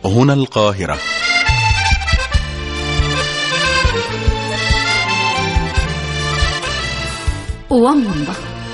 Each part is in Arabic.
هنا القاهرة. ومضة.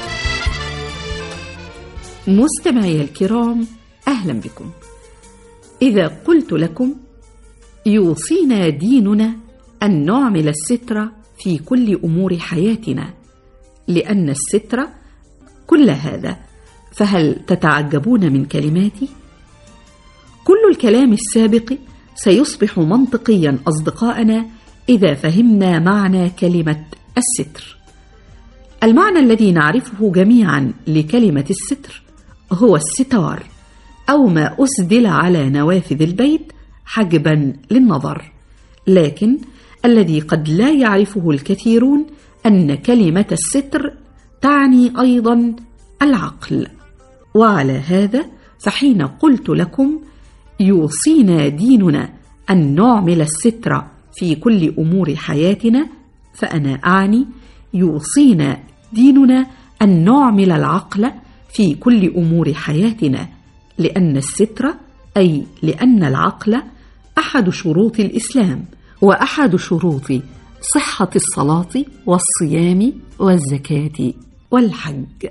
مستمعي الكرام، أهلا بكم. إذا قلت لكم يوصينا ديننا أن نعمل الستر في كل أمور حياتنا لأن الستر كل هذا، فهل تتعجبون من كلماتي؟ كل الكلام السابق سيصبح منطقيا أصدقائنا إذا فهمنا معنى كلمة الستر. المعنى الذي نعرفه جميعا لكلمة الستر هو الستار، أو ما أسدل على نوافذ البيت حجبا للنظر. لكن الذي قد لا يعرفه الكثيرون أن كلمة الستر تعني أيضا العقل. وعلى هذا فحين قلت لكم يوصينا ديننا أن نعمل الستر في كل أمور حياتنا، فأنا أعني يوصينا ديننا أن نعمل العقل في كل أمور حياتنا، لأن الستر أي لأن العقل أحد شروط الإسلام، وأحد شروط صحة الصلاة والصيام والزكاة والحج.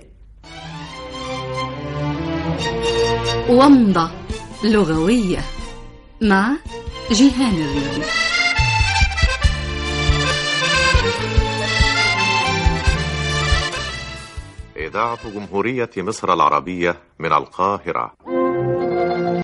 ومضة لغوية مع جيهان الريدي. إذاعة جمهورية مصر العربية من القاهرة.